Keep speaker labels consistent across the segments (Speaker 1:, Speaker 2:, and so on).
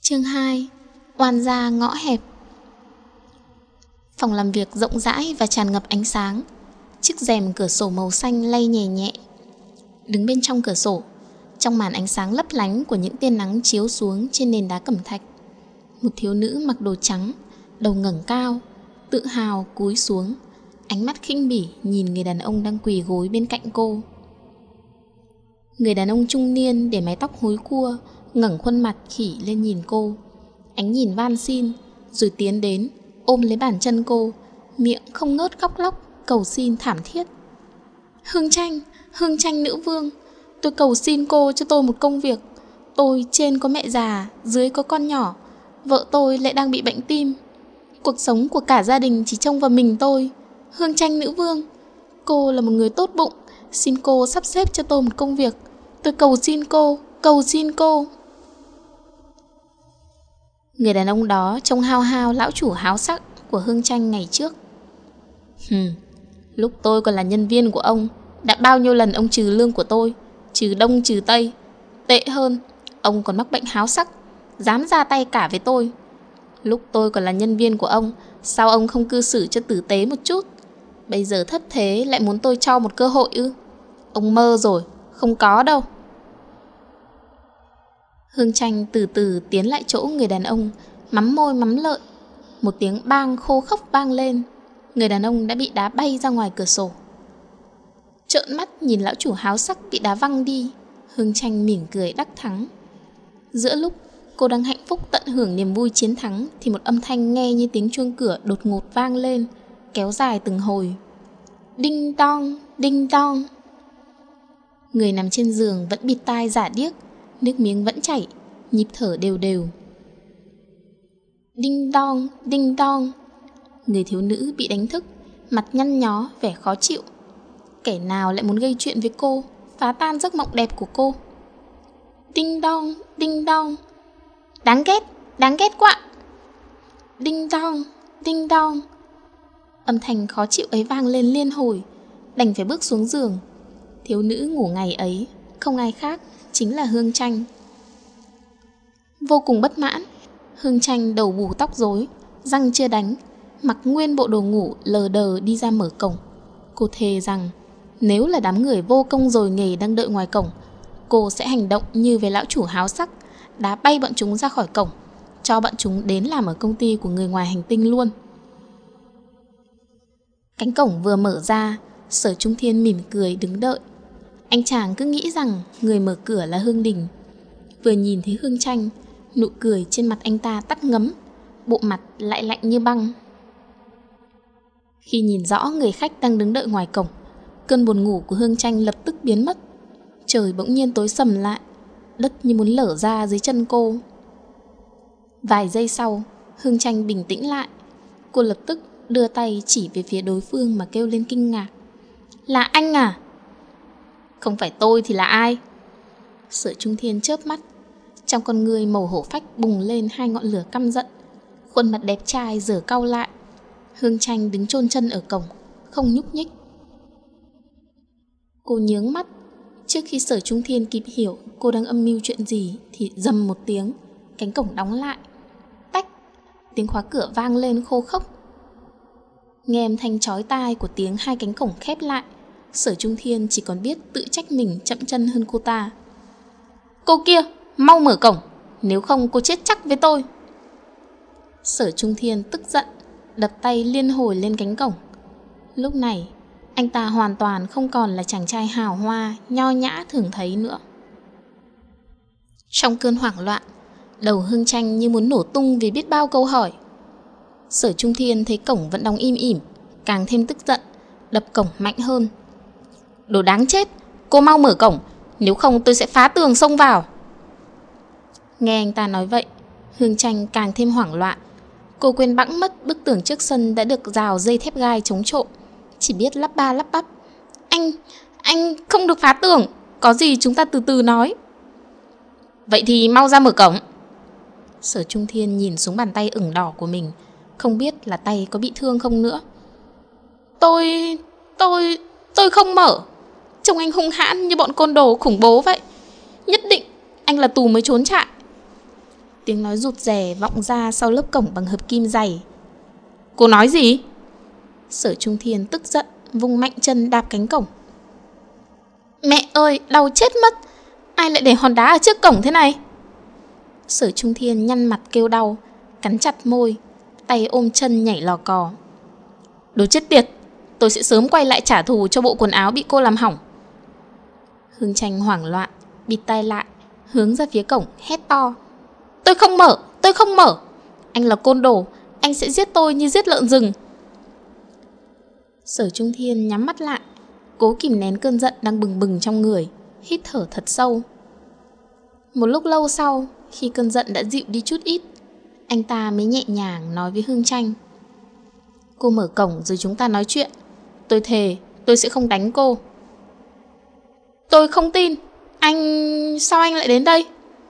Speaker 1: Chương 2. Oan gia ngõ hẹp. Phòng làm việc rộng rãi và tràn ngập ánh sáng. Chiếc rèm cửa sổ màu xanh lay nhẹ nhẹ. Đứng bên trong cửa sổ, trong màn ánh sáng lấp lánh của những tia nắng chiếu xuống trên nền đá cẩm thạch, một thiếu nữ mặc đồ trắng, đầu ngẩng cao, tự hào cúi xuống, ánh mắt khinh bỉ nhìn người đàn ông đang quỳ gối bên cạnh cô. Người đàn ông trung niên để mái tóc húi cua, ngẩng khuôn mặt khỉ lên nhìn cô, ánh nhìn van xin, rồi tiến đến ôm lấy bàn chân cô, miệng không ngớt khóc lóc cầu xin thảm thiết. Hương Tranh nữ vương, tôi cầu xin cô cho tôi một công việc. Tôi trên có mẹ già, dưới có con nhỏ, vợ tôi lại đang bị bệnh tim. Cuộc sống của cả gia đình chỉ trông vào mình tôi. Hương Tranh nữ vương, cô là một người tốt bụng, xin cô sắp xếp cho tôi một công việc. Tôi cầu xin cô. Người đàn ông đó trông hao hao lão chủ háo sắc của Hương Tranh ngày trước. Lúc tôi còn là nhân viên của ông, đã bao nhiêu lần ông trừ lương của tôi, trừ đông trừ tây. Tệ hơn, ông còn mắc bệnh háo sắc, dám ra tay cả với tôi. Lúc tôi còn là nhân viên của ông, sao ông không cư xử cho tử tế một chút? Bây giờ thất thế lại muốn tôi cho một cơ hội ư? Ông mơ rồi, không có đâu. Hương Tranh từ từ tiến lại chỗ người đàn ông, mắm môi mắm lợi. Một tiếng bang khô khốc vang lên. Người đàn ông đã bị đá bay ra ngoài cửa sổ. Trợn mắt nhìn lão chủ háo sắc bị đá văng đi, Hương Tranh mỉm cười đắc thắng. Giữa lúc cô đang hạnh phúc tận hưởng niềm vui chiến thắng, thì một âm thanh nghe như tiếng chuông cửa đột ngột vang lên, kéo dài từng hồi. Đinh đong, đinh đong. Người nằm trên giường vẫn bịt tai giả điếc, nước miếng vẫn chảy, nhịp thở đều đều. Đinh đong, đinh đong. Người thiếu nữ bị đánh thức, mặt nhăn nhó vẻ khó chịu. Kẻ nào lại muốn gây chuyện với cô, phá tan giấc mộng đẹp của cô? Đinh đong, đinh đong. Đáng ghét quá. Đinh đong, đinh đong. Âm thanh khó chịu ấy vang lên liên hồi, đành phải bước xuống giường. Thiếu nữ ngủ ngày ấy không ai khác chính là Hương Tranh. Vô cùng bất mãn, Hương Tranh đầu bù tóc rối, răng chưa đánh, mặc nguyên bộ đồ ngủ lờ đờ đi ra mở cổng. Cô thề rằng nếu là đám người vô công rồi nghề đang đợi ngoài cổng, cô sẽ hành động như với lão chủ háo sắc, đá bay bọn chúng ra khỏi cổng, cho bọn chúng đến làm ở công ty của người ngoài hành tinh luôn. Cánh cổng vừa mở ra, Sở Trung Thiên mỉm cười đứng đợi. Anh chàng cứ nghĩ rằng người mở cửa là Hương Đình. Vừa nhìn thấy Hương Tranh, nụ cười trên mặt anh ta tắt ngấm, bộ mặt lại lạnh như băng. Khi nhìn rõ người khách đang đứng đợi ngoài cổng, cơn buồn ngủ của Hương Tranh lập tức biến mất. Trời bỗng nhiên tối sầm lại, đất như muốn lở ra dưới chân cô. Vài giây sau, Hương Tranh bình tĩnh lại. Cô lập tức đưa tay chỉ về phía đối phương mà kêu lên kinh ngạc. Là anh à? Không phải tôi thì là ai? Sở Trung Thiên chớp mắt, trong con người màu hổ phách bùng lên hai ngọn lửa căm giận. Khuôn mặt đẹp trai giờ cau lại. Hương Tranh đứng chôn chân ở cổng, không nhúc nhích. Cô nhướng mắt. Trước khi Sở Trung Thiên kịp hiểu cô đang âm mưu chuyện gì thì rầm một tiếng, cánh cổng đóng lại. Tách, tiếng khóa cửa vang lên khô khốc. Nghe âm thanh chói tai của tiếng hai cánh cổng khép lại, Sở Trung Thiên chỉ còn biết tự trách mình chậm chân hơn cô ta. Cô kia, mau mở cổng, nếu không cô chết chắc với tôi. Sở Trung Thiên tức giận, đập tay liên hồi lên cánh cổng. Lúc này, anh ta hoàn toàn không còn là chàng trai hào hoa, nho nhã thường thấy nữa. Trong cơn hoảng loạn, đầu Hương Tranh như muốn nổ tung vì biết bao câu hỏi. Sở Trung Thiên thấy cổng vẫn đóng im ỉm, càng thêm tức giận, đập cổng mạnh hơn. Đồ đáng chết, cô mau mở cổng, nếu không tôi sẽ phá tường xông vào. Nghe anh ta nói vậy, Hương Tranh càng thêm hoảng loạn. Cô quên bẵng mất bức tường trước sân đã được rào dây thép gai chống trộm, chỉ biết lắp ba lắp bắp. Anh không được phá tường, có gì chúng ta từ từ nói. Vậy thì mau ra mở cổng. Sở Trung Thiên nhìn xuống bàn tay ửng đỏ của mình, không biết là tay có bị thương không nữa. Tôi không mở. Trông anh hung hãn như bọn côn đồ khủng bố vậy. Nhất định anh là tù mới trốn chạy. Tiếng nói rụt rè vọng ra sau lớp cổng bằng hợp kim dày. Cô nói gì? Sở Trung Thiên tức giận vung mạnh chân đạp cánh cổng. Mẹ ơi, đau chết mất. Ai lại để hòn đá ở trước cổng thế này? Sở Trung Thiên nhăn mặt kêu đau, cắn chặt môi, tay ôm chân nhảy lò cò. Đồ chết tiệt, tôi sẽ sớm quay lại trả thù cho bộ quần áo bị cô làm hỏng. Hương Tranh hoảng loạn, bịt tai lại, hướng ra phía cổng hét to. Tôi không mở, tôi không mở. Anh là côn đồ, anh sẽ giết tôi như giết lợn rừng. Sở Trung Thiên nhắm mắt lại, cố kìm nén cơn giận đang bừng bừng trong người, hít thở thật sâu. Một lúc lâu sau, khi cơn giận đã dịu đi chút ít, anh ta mới nhẹ nhàng nói với Hương Tranh. Cô mở cổng rồi chúng ta nói chuyện. Tôi thề tôi sẽ không đánh cô. Tôi không tin. Sao anh lại đến đây?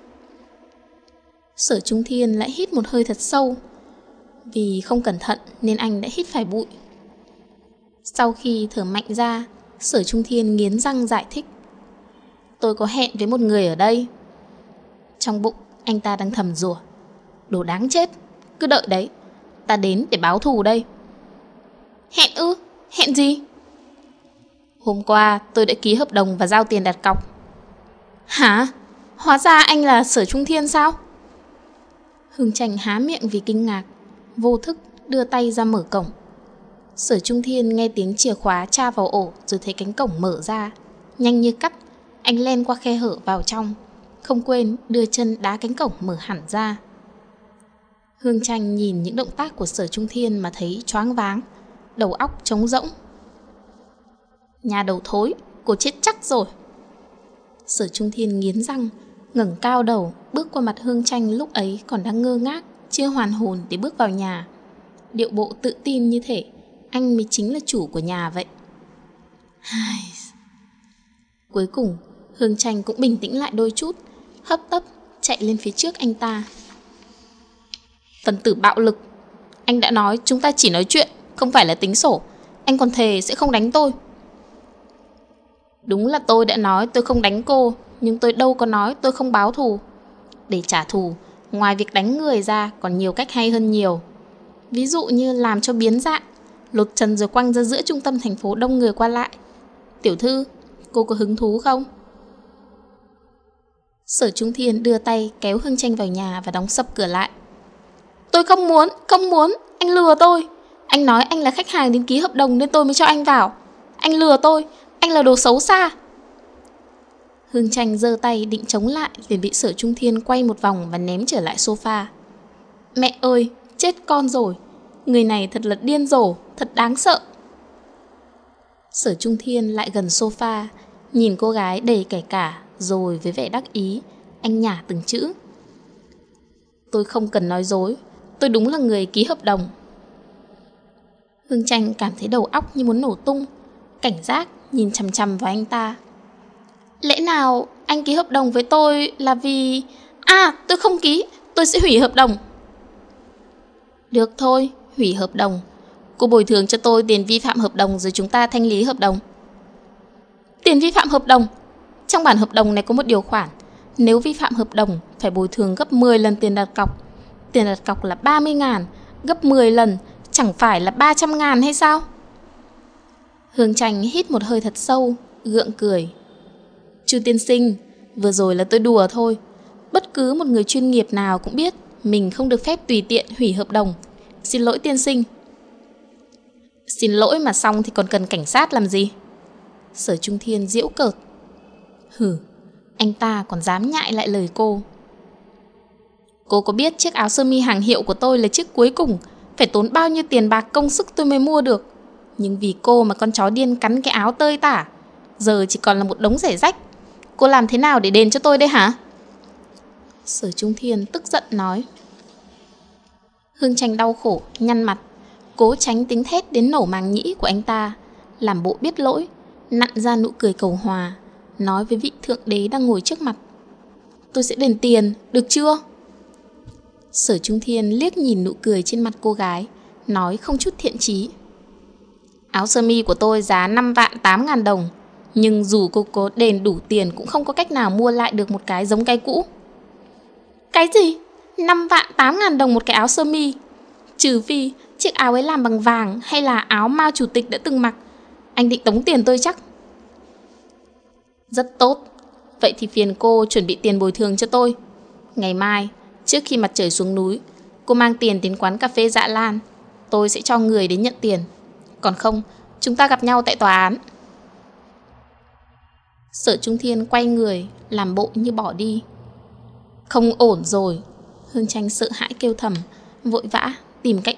Speaker 1: Sở Trung Thiên lại hít một hơi thật sâu. Vì không cẩn thận nên anh đã hít phải bụi. Sau khi thở mạnh ra, Sở Trung Thiên nghiến răng giải thích. Tôi có hẹn với một người ở đây. Trong bụng anh ta đang thầm rủa. Đồ đáng chết, cứ đợi đấy, ta đến để báo thù đây. Hẹn ư? Hẹn gì? Hôm qua tôi đã ký hợp đồng và giao tiền đặt cọc. Hả? Hóa ra anh là Sở Trung Thiên sao? Hương Tranh há miệng vì kinh ngạc, vô thức đưa tay ra mở cổng. Sở Trung Thiên nghe tiếng chìa khóa tra vào ổ rồi thấy cánh cổng mở ra. Nhanh như cắt, anh len qua khe hở vào trong, không quên đưa chân đá cánh cổng mở hẳn ra. Hương Tranh nhìn những động tác của Sở Trung Thiên mà thấy choáng váng, đầu óc trống rỗng. Nhà đầu thối, cô chết chắc rồi. Sở Trung Thiên nghiến răng, ngẩng cao đầu bước qua mặt Hương Tranh lúc ấy còn đang ngơ ngác, chưa hoàn hồn để bước vào nhà. Điệu bộ tự tin như thể anh mới chính là chủ của nhà vậy. Cuối cùng Hương Tranh cũng bình tĩnh lại đôi chút, hấp tấp chạy lên phía trước anh ta. Phần tử bạo lực, anh đã nói chúng ta chỉ nói chuyện, không phải là tính sổ. Anh còn thề sẽ không đánh tôi. Đúng là tôi đã nói tôi không đánh cô, nhưng tôi đâu có nói tôi không báo thù. Để trả thù, ngoài việc đánh người ra còn nhiều cách hay hơn nhiều. Ví dụ như làm cho biến dạng, lột trần rồi quăng ra giữa trung tâm thành phố đông người qua lại. Tiểu thư, cô có hứng thú không? Sở Trung Thiên đưa tay kéo Hương Tranh vào nhà và đóng sập cửa lại. Tôi không muốn, anh lừa tôi. Anh nói anh là khách hàng đến ký hợp đồng nên tôi mới cho anh vào. Anh lừa tôi, anh là đồ xấu xa. Hương Tranh giơ tay định chống lại liền bị Sở Trung Thiên quay một vòng và ném trở lại sofa. Mẹ ơi, chết con rồi. Người này thật là điên rồ, thật đáng sợ. Sở Trung Thiên lại gần sofa, nhìn cô gái đầy kẻ cả, rồi với vẻ đắc ý, anh nhả từng chữ. Tôi không cần nói dối, tôi đúng là người ký hợp đồng. Hương Tranh cảm thấy đầu óc như muốn nổ tung, cảnh giác nhìn chằm chằm vào anh ta. Lẽ nào anh ký hợp đồng với tôi là vì... tôi không ký, tôi sẽ hủy hợp đồng. Được thôi, hủy hợp đồng. Cô bồi thường cho tôi tiền vi phạm hợp đồng rồi chúng ta thanh lý hợp đồng. Tiền vi phạm hợp đồng? Trong bản hợp đồng này có một điều khoản, nếu vi phạm hợp đồng phải bồi thường gấp 10 lần tiền đặt cọc. Tiền đặt cọc là 30.000, gấp 10 lần chẳng phải là 300.000 hay sao? Hương Tranh hít một hơi thật sâu, gượng cười. Chu tiên sinh, vừa rồi là tôi đùa thôi. Bất cứ một người chuyên nghiệp nào cũng biết mình không được phép tùy tiện hủy hợp đồng. Xin lỗi tiên sinh. Xin lỗi mà xong thì còn cần cảnh sát làm gì? Sở Trung Thiên giễu cợt. Hừ, anh ta còn dám nhại lại lời cô. Cô có biết chiếc áo sơ mi hàng hiệu của tôi là chiếc cuối cùng, phải tốn bao nhiêu tiền bạc công sức tôi mới mua được. Nhưng vì cô mà con chó điên cắn cái áo tơi tả, giờ chỉ còn là một đống rẻ rách. Cô làm thế nào để đền cho tôi đây hả? Sở Trung Thiên tức giận nói. Hương Tranh đau khổ, nhăn mặt, cố tránh tiếng thét đến nổ màng nhĩ của anh ta, làm bộ biết lỗi, nặn ra nụ cười cầu hòa, nói với vị thượng đế đang ngồi trước mặt. Tôi sẽ đền tiền, được chưa? Sở Trung Thiên liếc nhìn nụ cười trên mặt cô gái, nói không chút thiện chí. Áo sơ mi của tôi giá 5.800.000 đồng, nhưng dù cô có đền đủ tiền cũng không có cách nào mua lại được một cái giống cái cũ. Cái gì? 5.800.000 đồng một cái áo sơ mi. Trừ phi chiếc áo ấy làm bằng vàng hay là áo Mao Chủ tịch đã từng mặc. Anh định tống tiền tôi chắc. Rất tốt. Vậy thì phiền cô chuẩn bị tiền bồi thường cho tôi. Ngày mai, trước khi mặt trời xuống núi, cô mang tiền đến quán cà phê Dạ Lan. Tôi sẽ cho người đến nhận tiền. Còn không, chúng ta gặp nhau tại tòa án. Sở Trung Thiên quay người, làm bộ như bỏ đi. Không ổn rồi. Hương Tranh sợ hãi kêu thầm, vội vã tìm cách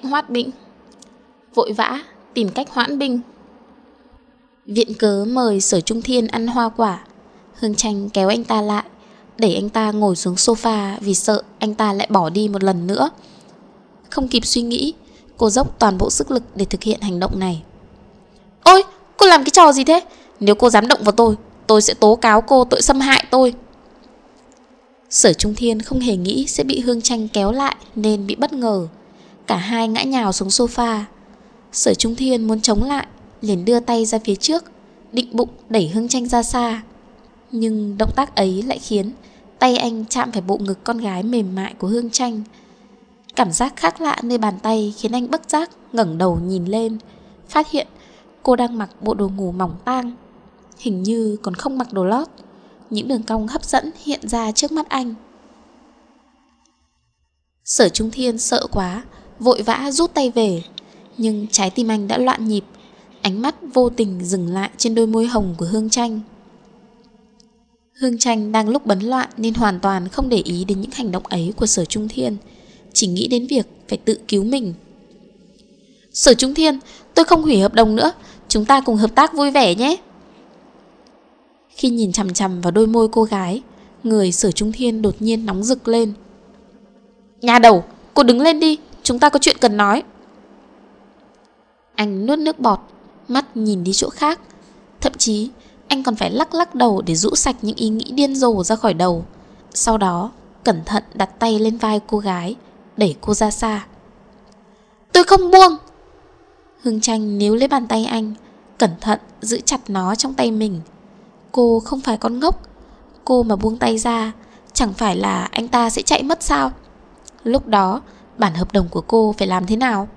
Speaker 1: hoãn binh. Viện cớ mời Sở Trung Thiên ăn hoa quả. Hương Tranh kéo anh ta lại, đẩy anh ta ngồi xuống sofa vì sợ anh ta lại bỏ đi một lần nữa. Không kịp suy nghĩ, cô dốc toàn bộ sức lực để thực hiện hành động này. Ôi, cô làm cái trò gì thế? Nếu cô dám động vào tôi sẽ tố cáo cô tội xâm hại tôi. Sở Trung Thiên không hề nghĩ sẽ bị Hương Tranh kéo lại nên bị bất ngờ. Cả hai ngã nhào xuống sofa. Sở Trung Thiên muốn chống lại, liền đưa tay ra phía trước, định bụng đẩy Hương Tranh ra xa. Nhưng động tác ấy lại khiến tay anh chạm phải bộ ngực con gái mềm mại của Hương Tranh. Cảm giác khác lạ nơi bàn tay khiến anh bất giác ngẩng đầu nhìn lên, phát hiện cô đang mặc bộ đồ ngủ mỏng tang, hình như còn không mặc đồ lót. Những đường cong hấp dẫn hiện ra trước mắt anh. Sở Trung Thiên sợ quá, vội vã rút tay về. Nhưng trái tim anh đã loạn nhịp. Ánh mắt vô tình dừng lại trên đôi môi hồng của Hương Tranh. Hương Tranh đang lúc bấn loạn nên hoàn toàn không để ý đến những hành động ấy của Sở Trung Thiên, chỉ nghĩ đến việc phải tự cứu mình. Sở Trung Thiên, tôi không hủy hợp đồng nữa, chúng ta cùng hợp tác vui vẻ nhé. Khi nhìn chằm chằm vào đôi môi cô gái, người Sở Trung Thiên đột nhiên nóng rực lên. Nhà đầu, cô đứng lên đi, chúng ta có chuyện cần nói. Anh nuốt nước bọt, mắt nhìn đi chỗ khác. Thậm chí anh còn phải lắc đầu để rũ sạch những ý nghĩ điên rồ ra khỏi đầu. Sau đó cẩn thận đặt tay lên vai cô gái, đẩy cô ra xa. Tôi không buông. Hương Tranh níu lấy bàn tay anh, cẩn thận giữ chặt nó trong tay mình. Cô không phải con ngốc. Cô mà buông tay ra, chẳng phải là anh ta sẽ chạy mất sao? Lúc đó bản hợp đồng của cô phải làm thế nào?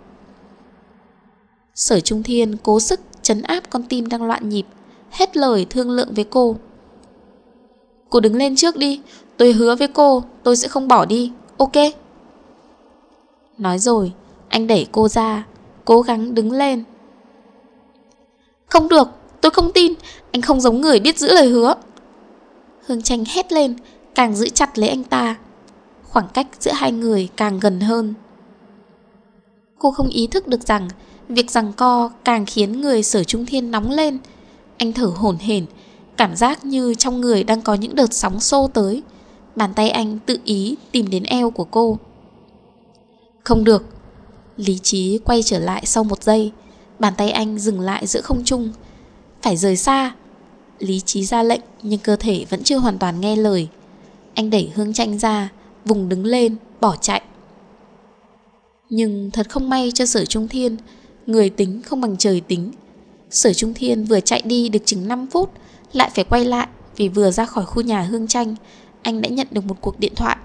Speaker 1: Sở Trung Thiên cố sức trấn áp con tim đang loạn nhịp, hết lời thương lượng với cô. Cô đứng lên trước đi, tôi hứa với cô tôi sẽ không bỏ đi, ok? Nói rồi anh đẩy cô ra, cố gắng đứng lên. Không được, tôi không tin, anh không giống người biết giữ lời hứa. Hương Tranh hét lên, càng giữ chặt lấy anh ta. Khoảng cách giữa hai người càng gần hơn. Cô không ý thức được rằng việc giằng co càng khiến người Sở Trung Thiên nóng lên. Anh thở hổn hển, cảm giác như trong người đang có những đợt sóng xô tới. Bàn tay anh tự ý tìm đến eo của cô. Không được. Lý trí quay trở lại sau một giây. Bàn tay anh dừng lại giữa không trung. Phải rời xa. Lý trí ra lệnh nhưng cơ thể vẫn chưa hoàn toàn nghe lời. Anh đẩy Hương Tranh ra, vùng đứng lên, bỏ chạy. Nhưng thật không may cho Sở Trung Thiên, người tính không bằng trời tính. Sở Trung Thiên vừa chạy đi được chừng 5 phút lại phải quay lại, vì vừa ra khỏi khu nhà Hương Tranh, anh đã nhận được một cuộc điện thoại.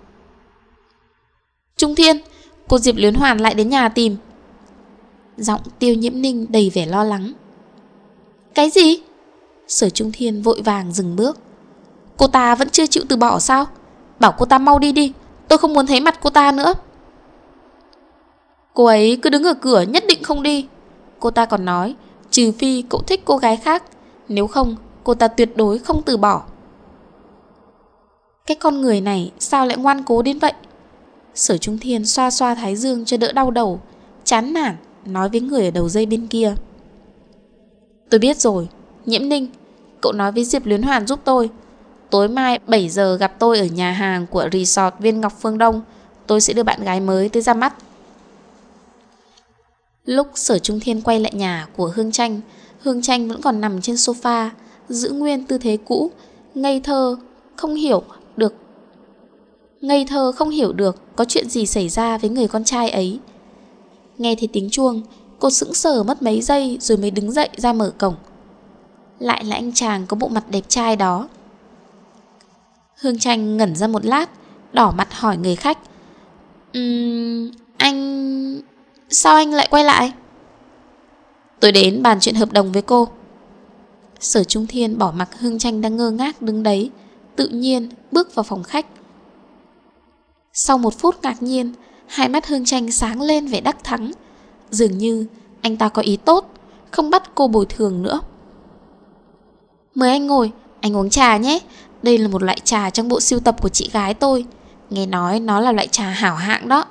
Speaker 1: Trung Thiên, cô Diệp Luyến Hoàn lại đến nhà tìm. Giọng Tiêu Nhiễm Ninh đầy vẻ lo lắng. Cái gì? Sở Trung Thiên vội vàng dừng bước. Cô ta vẫn chưa chịu từ bỏ sao? Bảo cô ta mau đi đi, tôi không muốn thấy mặt cô ta nữa. Cô ấy cứ đứng ở cửa nhất định không đi. Cô ta còn nói trừ phi cậu thích cô gái khác, nếu không cô ta tuyệt đối không từ bỏ. Cái con người này sao lại ngoan cố đến vậy? Sở Trung Thiên xoa xoa thái dương cho đỡ đau đầu, chán nản nói với người ở đầu dây bên kia. Tôi biết rồi, Nhiễm Ninh, cậu nói với Diệp Luyến Hoàn giúp tôi. Tối mai 7 giờ gặp tôi ở nhà hàng của resort Viên Ngọc Phương Đông. Tôi sẽ đưa bạn gái mới tới ra mắt. Lúc Sở Trung Thiên quay lại nhà của Hương Tranh, Hương Tranh vẫn còn nằm trên sofa, giữ nguyên tư thế cũ, ngây thơ không hiểu được có chuyện gì xảy ra với người con trai ấy. Nghe thấy tiếng chuông, cô sững sờ mất mấy giây rồi mới đứng dậy ra mở cổng. Lại là anh chàng có bộ mặt đẹp trai đó. Hương Tranh ngẩn ra một lát, đỏ mặt hỏi người khách. Anh... Sao anh lại quay lại? Tôi đến bàn chuyện hợp đồng với cô. Sở Trung Thiên bỏ mặc Hương Tranh đang ngơ ngác đứng đấy, tự nhiên bước vào phòng khách. Sau 1 phút ngạc nhiên, hai mắt Hương Tranh sáng lên vẻ đắc thắng. Dường như anh ta có ý tốt, không bắt cô bồi thường nữa. Mời anh ngồi, anh uống trà nhé. Đây là một loại trà trong bộ sưu tập của chị gái tôi. Nghe nói nó là loại trà hảo hạng đó.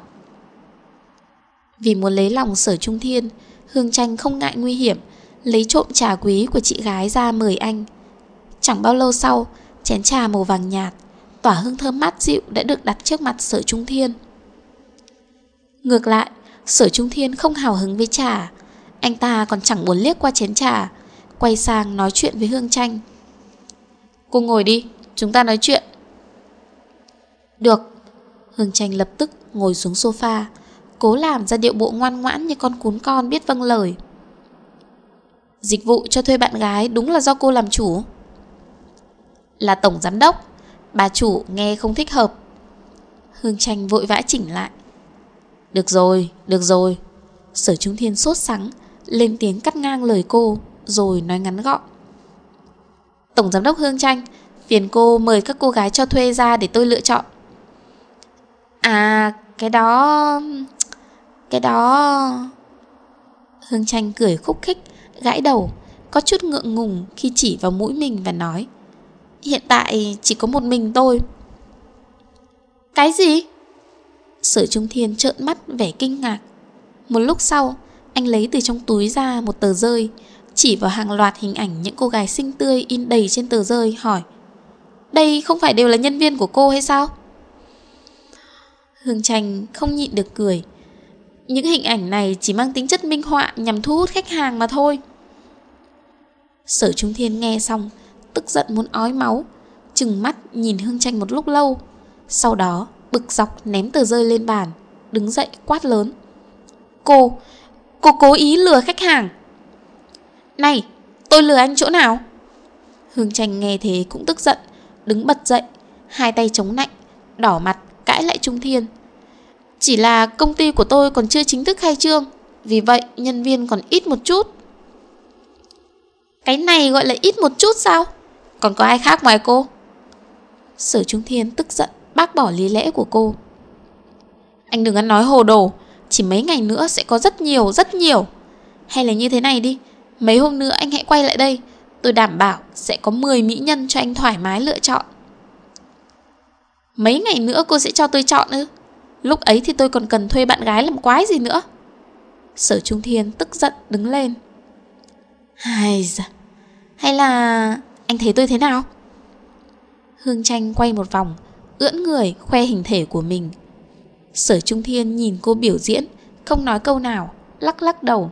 Speaker 1: Vì muốn lấy lòng Sở Trung Thiên, Hương Tranh không ngại nguy hiểm, lấy trộm trà quý của chị gái ra mời anh. Chẳng bao lâu sau, chén trà màu vàng nhạt, tỏa hương thơm mát dịu đã được đặt trước mặt Sở Trung Thiên. Ngược lại, Sở Trung Thiên không hào hứng với trà. Anh ta còn chẳng muốn liếc qua chén trà, quay sang nói chuyện với Hương Tranh. Cô ngồi đi, chúng ta nói chuyện. Được. Hương Tranh lập tức ngồi xuống sofa, cố làm ra điệu bộ ngoan ngoãn như con cún con biết vâng lời. Dịch vụ cho thuê bạn gái đúng là do cô làm chủ? Là tổng giám đốc, bà chủ nghe không thích hợp. Hương Tranh vội vã chỉnh lại. Được rồi, được rồi. Sở Trung Thiên sốt sắng, lên tiếng cắt ngang lời cô, rồi nói ngắn gọn. Tổng giám đốc Hương Tranh, phiền cô mời các cô gái cho thuê ra để tôi lựa chọn. À, cái đó... Hương Tranh cười khúc khích, gãi đầu, có chút ngượng ngùng khi chỉ vào mũi mình và nói. Hiện tại chỉ có một mình tôi. Cái gì? Sở Trung Thiên trợn mắt vẻ kinh ngạc. Một lúc sau, anh lấy từ trong túi ra một tờ rơi, chỉ vào hàng loạt hình ảnh những cô gái xinh tươi in đầy trên tờ rơi, hỏi. Đây không phải đều là nhân viên của cô hay sao? Hương Tranh không nhịn được cười. Những hình ảnh này chỉ mang tính chất minh họa nhằm thu hút khách hàng mà thôi. Sở Trung Thiên nghe xong, tức giận muốn ói máu, trừng mắt nhìn Hương Tranh một lúc lâu. Sau đó bực dọc ném tờ rơi lên bàn, đứng dậy quát lớn. Cô cố ý lừa khách hàng. Này, tôi lừa anh chỗ nào? Hương Tranh nghe thế cũng tức giận, đứng bật dậy, hai tay chống nạnh, đỏ mặt cãi lại Trung Thiên. Chỉ là công ty của tôi còn chưa chính thức khai trương, vì vậy nhân viên còn ít một chút. Cái này gọi là ít một chút sao? Còn có ai khác ngoài cô? Sở Trung Thiên tức giận bác bỏ lý lẽ của cô. Anh đừng ăn nói hồ đồ, chỉ mấy ngày nữa sẽ có rất nhiều. Hay là như thế này đi, mấy hôm nữa anh hãy quay lại đây, tôi đảm bảo sẽ có 10 mỹ nhân cho anh thoải mái lựa chọn. Mấy ngày nữa cô sẽ cho tôi chọn ư? Lúc ấy thì tôi còn cần thuê bạn gái làm quái gì nữa? Sở Trung Thiên tức giận đứng lên. Hay là anh thấy tôi thế nào? Hương Tranh quay một vòng, ưỡn người khoe hình thể của mình. Sở Trung Thiên nhìn cô biểu diễn, không nói câu nào, lắc đầu.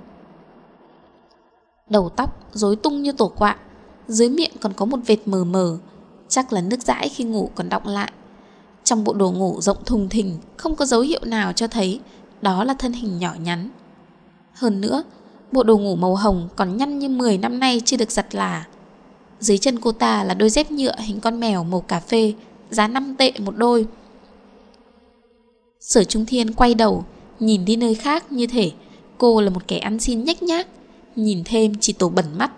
Speaker 1: Đầu tóc rối tung như tổ quạ, dưới miệng còn có một vệt mờ mờ, chắc là nước dãi khi ngủ còn đọng lại. Trong bộ đồ ngủ rộng thùng thình, không có dấu hiệu nào cho thấy đó là thân hình nhỏ nhắn. Hơn nữa, bộ đồ ngủ màu hồng còn nhăn như 10 năm nay chưa được giặt là. Dưới chân cô ta là đôi dép nhựa hình con mèo màu cà phê, giá 5 tệ một đôi. Sở Trung Thiên quay đầu, nhìn đi nơi khác như thể cô là một kẻ ăn xin nhếch nhác, nhìn thêm chỉ tổ bẩn mắt.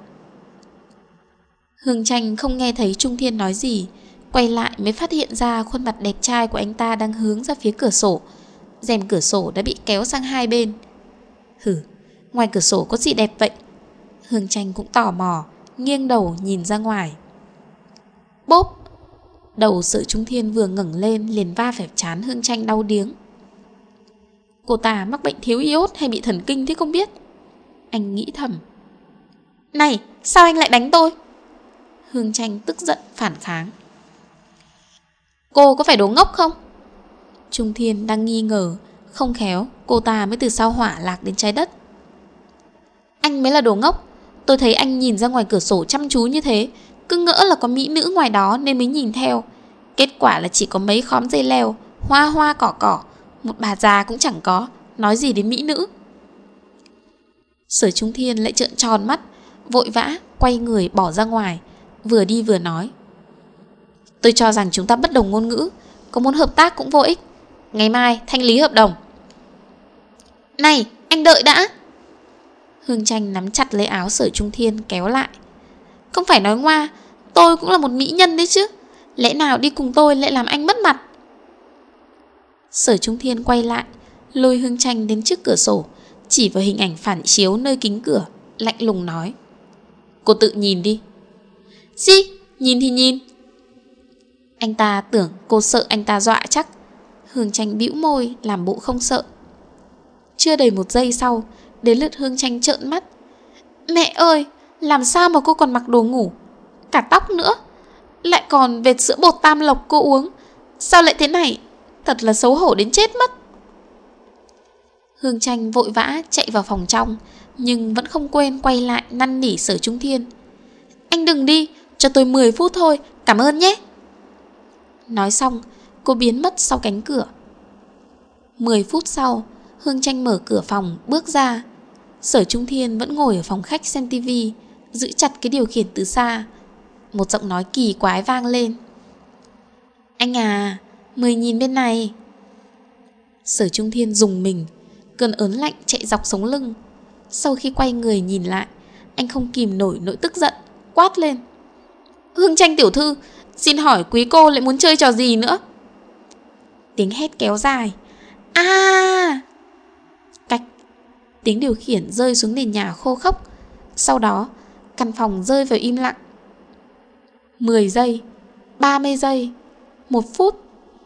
Speaker 1: Hương Tranh không nghe thấy Trung Thiên nói gì, quay lại mới phát hiện ra khuôn mặt đẹp trai của anh ta đang hướng ra phía cửa sổ. Rèm cửa sổ đã bị kéo sang hai bên. Ngoài cửa sổ có gì đẹp vậy? Hương Tranh cũng tò mò, nghiêng đầu nhìn ra ngoài. Bốp! Đầu Sở Trung Thiên vừa ngẩng lên liền va phải trán Hương Tranh đau điếng. Cô ta mắc bệnh thiếu iốt hay bị thần kinh thế không biết. Anh nghĩ thầm. Này, sao anh lại đánh tôi? Hương Tranh tức giận phản kháng. Cô có phải đồ ngốc không? Trung Thiên đang nghi ngờ, không khéo cô ta mới từ sao hỏa lạc đến trái đất. Anh mới là đồ ngốc. Tôi thấy anh nhìn ra ngoài cửa sổ chăm chú như thế, cứ ngỡ là có mỹ nữ ngoài đó nên mới nhìn theo. Kết quả là chỉ có mấy khóm dây leo, hoa cỏ, một bà già cũng chẳng có, nói gì đến mỹ nữ. Sở Trung Thiên lại trợn tròn mắt, vội vã quay người bỏ ra ngoài, vừa đi vừa nói. Tôi cho rằng chúng ta bất đồng ngôn ngữ, có muốn hợp tác cũng vô ích. Ngày mai thanh lý hợp đồng. Này, anh đợi đã. Hương Tranh nắm chặt lấy áo Sở Trung Thiên kéo lại. Không phải nói ngoa, tôi cũng là một mỹ nhân đấy chứ. Lẽ nào đi cùng tôi lại làm anh mất mặt? Sở Trung Thiên quay lại, lôi Hương Tranh đến trước cửa sổ, chỉ vào hình ảnh phản chiếu nơi kính cửa, lạnh lùng nói. Cô tự nhìn đi. Gì? Nhìn thì nhìn. Anh ta tưởng cô sợ anh ta dọa chắc. Hương Tranh bĩu môi làm bộ không sợ. Chưa đầy 1 giây sau, đến lượt Hương Tranh trợn mắt. Mẹ ơi, làm sao mà cô còn mặc đồ ngủ? Cả tóc nữa. Lại còn vệt sữa bột Tam Lộc cô uống. Sao lại thế này? Thật là xấu hổ đến chết mất. Hương Tranh vội vã chạy vào phòng trong, nhưng vẫn không quên quay lại năn nỉ Sở Trung Thiên. Anh đừng đi, cho tôi 10 phút thôi, cảm ơn nhé. Nói xong, cô biến mất sau cánh cửa. 10 phút sau, Hương Tranh mở cửa phòng bước ra. Sở Trung Thiên vẫn ngồi ở phòng khách xem tivi, giữ chặt cái điều khiển từ xa. Một giọng nói kỳ quái vang lên. Anh à, mời nhìn bên này. Sở Trung Thiên rùng mình, cơn ớn lạnh chạy dọc sống lưng. Sau khi quay người nhìn lại, anh không kìm nổi nỗi tức giận, quát lên. Hương Tranh tiểu thư, xin hỏi quý cô lại muốn chơi trò gì nữa? Tiếng hét kéo dài. Cạch. Tiếng điều khiển rơi xuống nền nhà khô khốc. Sau đó, căn phòng rơi vào im lặng. 10 giây, 30 giây, 1 phút.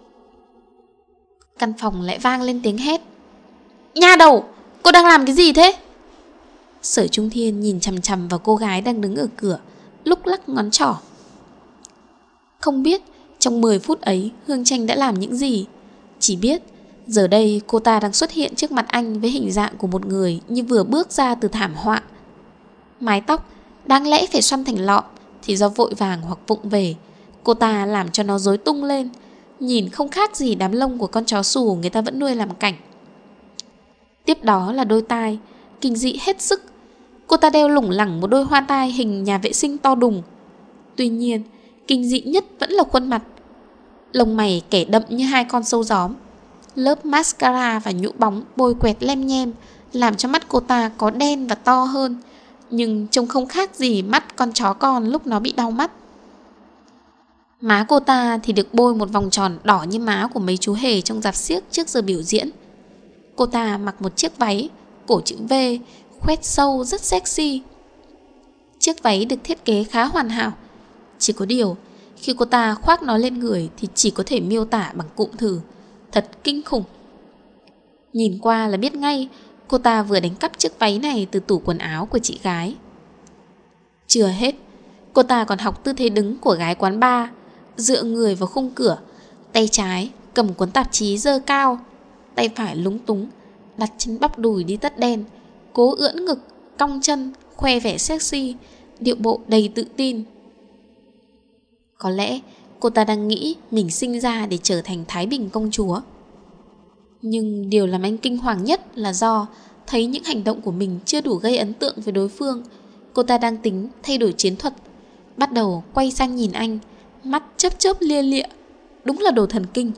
Speaker 1: Căn phòng lại vang lên tiếng hét. Nha đầu, cô đang làm cái gì thế? Sở Trung Thiên nhìn chằm chằm vào cô gái đang đứng ở cửa, lúc lắc ngón trỏ. Không biết trong 10 phút ấy Hương Tranh đã làm những gì. Chỉ biết giờ đây cô ta đang xuất hiện trước mặt anh với hình dạng của một người như vừa bước ra từ thảm họa. Mái tóc đáng lẽ phải xoăn thành lọn thì do vội vàng hoặc vụng về, cô ta làm cho nó rối tung lên, nhìn không khác gì đám lông của con chó xù người ta vẫn nuôi làm cảnh. Tiếp đó là đôi tai, kinh dị hết sức. Cô ta đeo lủng lẳng một đôi hoa tai hình nhà vệ sinh to đùng. Tuy nhiên, kinh dị nhất vẫn là khuôn mặt. Lông mày kẻ đậm như 2 con sâu gióm. Lớp mascara và nhũ bóng bôi quẹt lem nhem làm cho mắt cô ta có đen và to hơn, nhưng trông không khác gì mắt con chó con lúc nó bị đau mắt. Má cô ta thì được bôi một vòng tròn đỏ như má của mấy chú hề trong rạp xiếc trước giờ biểu diễn. Cô ta mặc một chiếc váy cổ chữ V, khoét sâu rất sexy. Chiếc váy được thiết kế khá hoàn hảo. Chỉ có điều, khi cô ta khoác nó lên người thì chỉ có thể miêu tả bằng cụm từ thật kinh khủng. Nhìn qua là biết ngay cô ta vừa đánh cắp chiếc váy này từ tủ quần áo của chị gái. Chưa hết, cô ta còn học tư thế đứng của gái quán bar, dựa người vào khung cửa, tay trái cầm cuốn tạp chí giơ cao, tay phải lúng túng đặt trên bắp đùi đi tất đen, cố ưỡn ngực, cong chân, khoe vẻ sexy, điệu bộ đầy tự tin. Có lẽ cô ta đang nghĩ mình sinh ra để trở thành Thái Bình công chúa. Nhưng điều làm anh kinh hoàng nhất là do thấy những hành động của mình chưa đủ gây ấn tượng với đối phương. Cô ta đang tính thay đổi chiến thuật, bắt đầu quay sang nhìn anh, mắt chớp chớp lia lịa. Đúng là đồ thần kinh.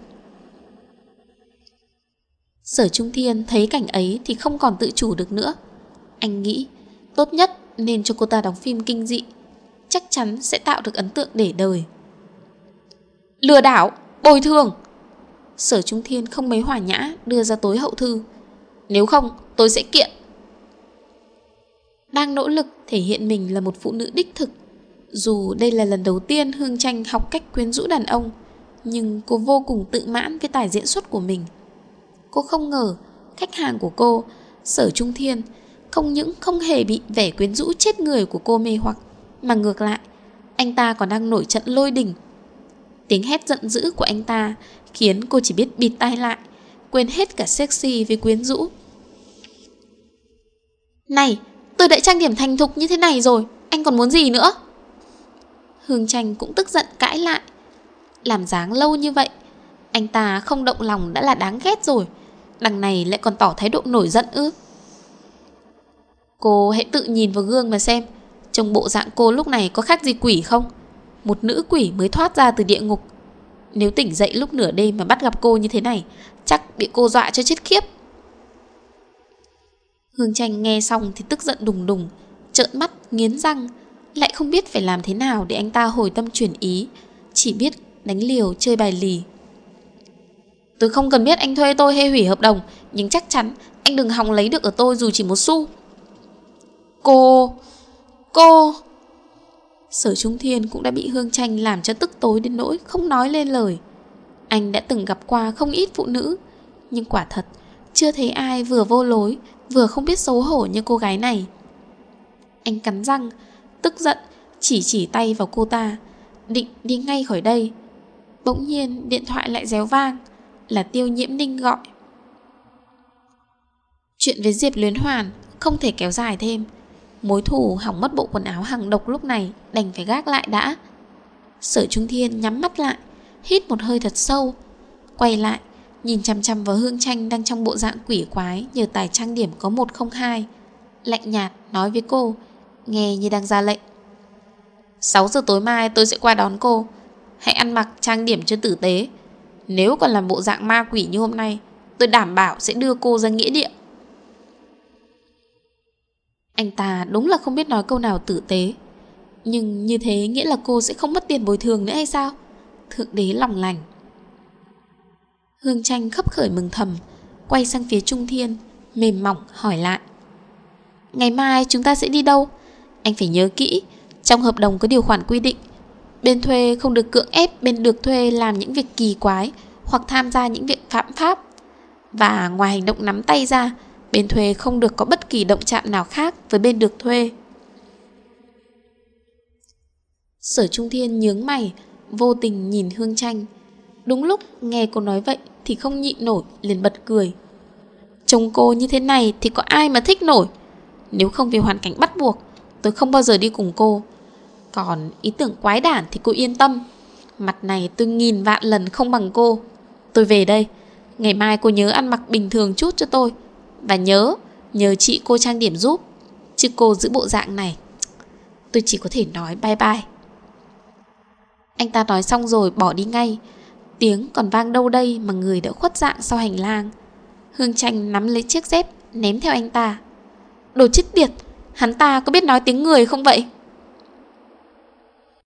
Speaker 1: Sở Trung Thiên thấy cảnh ấy thì không còn tự chủ được nữa. Anh nghĩ tốt nhất nên cho cô ta đóng phim kinh dị, chắc chắn sẽ tạo được ấn tượng để đời. Lừa đảo, bồi thường. Sở Trung Thiên không mấy hòa nhã đưa ra tối hậu thư. Nếu không tôi sẽ kiện. Đang nỗ lực thể hiện mình là một phụ nữ đích thực. Dù đây là lần đầu tiên Hương Tranh học cách quyến rũ đàn ông, nhưng cô vô cùng tự mãn với tài diễn xuất của mình. Cô không ngờ khách hàng của cô, Sở Trung Thiên, không những không hề bị vẻ quyến rũ chết người của cô mê hoặc, mà ngược lại, anh ta còn đang nổi trận lôi đình. Tiếng hét giận dữ của anh ta khiến cô chỉ biết bịt tai lại, quên hết cả sexy với quyến rũ. Này, tôi đã trang điểm thành thục như thế này rồi, anh còn muốn gì nữa? Hương Tranh cũng tức giận cãi lại. Làm dáng lâu như vậy, anh ta không động lòng đã là đáng ghét rồi, đằng này lại còn tỏ thái độ nổi giận ư? Cô hãy tự nhìn vào gương mà xem, trông bộ dạng cô lúc này có khác gì quỷ không? Một nữ quỷ mới thoát ra từ địa ngục. Nếu tỉnh dậy lúc nửa đêm mà bắt gặp cô như thế này, chắc bị cô dọa cho chết khiếp. Hương Tranh nghe xong thì tức giận đùng đùng, trợn mắt nghiến răng, lại không biết phải làm thế nào để anh ta hồi tâm chuyển ý, chỉ biết đánh liều chơi bài lì. Tôi không cần biết anh thuê tôi hay hủy hợp đồng, nhưng chắc chắn anh đừng hòng lấy được ở tôi dù chỉ một xu. Cô Sở Trung Thiên cũng đã bị Hương Tranh làm cho tức tối đến nỗi không nói lên lời. Anh đã từng gặp qua không ít phụ nữ, nhưng quả thật chưa thấy ai vừa vô lối vừa không biết xấu hổ như cô gái này. Anh cắn răng, tức giận chỉ tay vào cô ta, định đi ngay khỏi đây. Bỗng nhiên điện thoại lại réo vang, là Tiêu Nhiễm Ninh gọi. Chuyện với Diệp Luyến Hoàn không thể kéo dài thêm. Mối thù hỏng mất bộ quần áo hàng độc lúc này đành phải gác lại đã. Sở Trung Thiên nhắm mắt lại, hít một hơi thật sâu, quay lại nhìn chằm chằm vào Hương Tranh đang trong bộ dạng quỷ quái nhờ tài trang điểm có 102. Lạnh nhạt nói với cô, nghe như đang ra lệnh. 6 giờ tối mai tôi sẽ qua đón cô. Hãy ăn mặc trang điểm cho tử tế. Nếu còn làm bộ dạng ma quỷ như hôm nay, tôi đảm bảo sẽ đưa cô ra nghĩa địa. Anh ta đúng là không biết nói câu nào tử tế, nhưng như thế nghĩa là cô sẽ không mất tiền bồi thường nữa hay sao? Thượng đế lòng lành. Hương Tranh khấp khởi mừng thầm, quay sang phía Trung Thiên, mềm mỏng hỏi lại. Ngày mai chúng ta sẽ đi đâu? Anh phải nhớ kỹ, trong hợp đồng có điều khoản quy định, bên thuê không được cưỡng ép bên được thuê làm những việc kỳ quái hoặc tham gia những việc phạm pháp. Và ngoài hành động nắm tay ra, bên thuê không được có bất kỳ động chạm nào khác với bên được thuê. Sở Trung Thiên nhướng mày, vô tình nhìn Hương Tranh. Đúng lúc nghe cô nói vậy thì không nhịn nổi, liền bật cười. Trông cô như thế này thì có ai mà thích nổi. Nếu không vì hoàn cảnh bắt buộc, tôi không bao giờ đi cùng cô. Còn ý tưởng quái đản thì cô yên tâm, mặt này tôi nghìn vạn lần không bằng cô. Tôi về đây. Ngày mai cô nhớ ăn mặc bình thường chút cho tôi. Và nhớ chị cô trang điểm giúp. Chứ cô giữ bộ dạng này, tôi chỉ có thể nói bye bye. Anh ta nói xong rồi bỏ đi ngay. Tiếng còn vang đâu đây mà người đã khuất dạng sau hành lang. Hương Tranh nắm lấy chiếc dép ném theo anh ta. Đồ chết tiệt, hắn ta có biết nói tiếng người không vậy?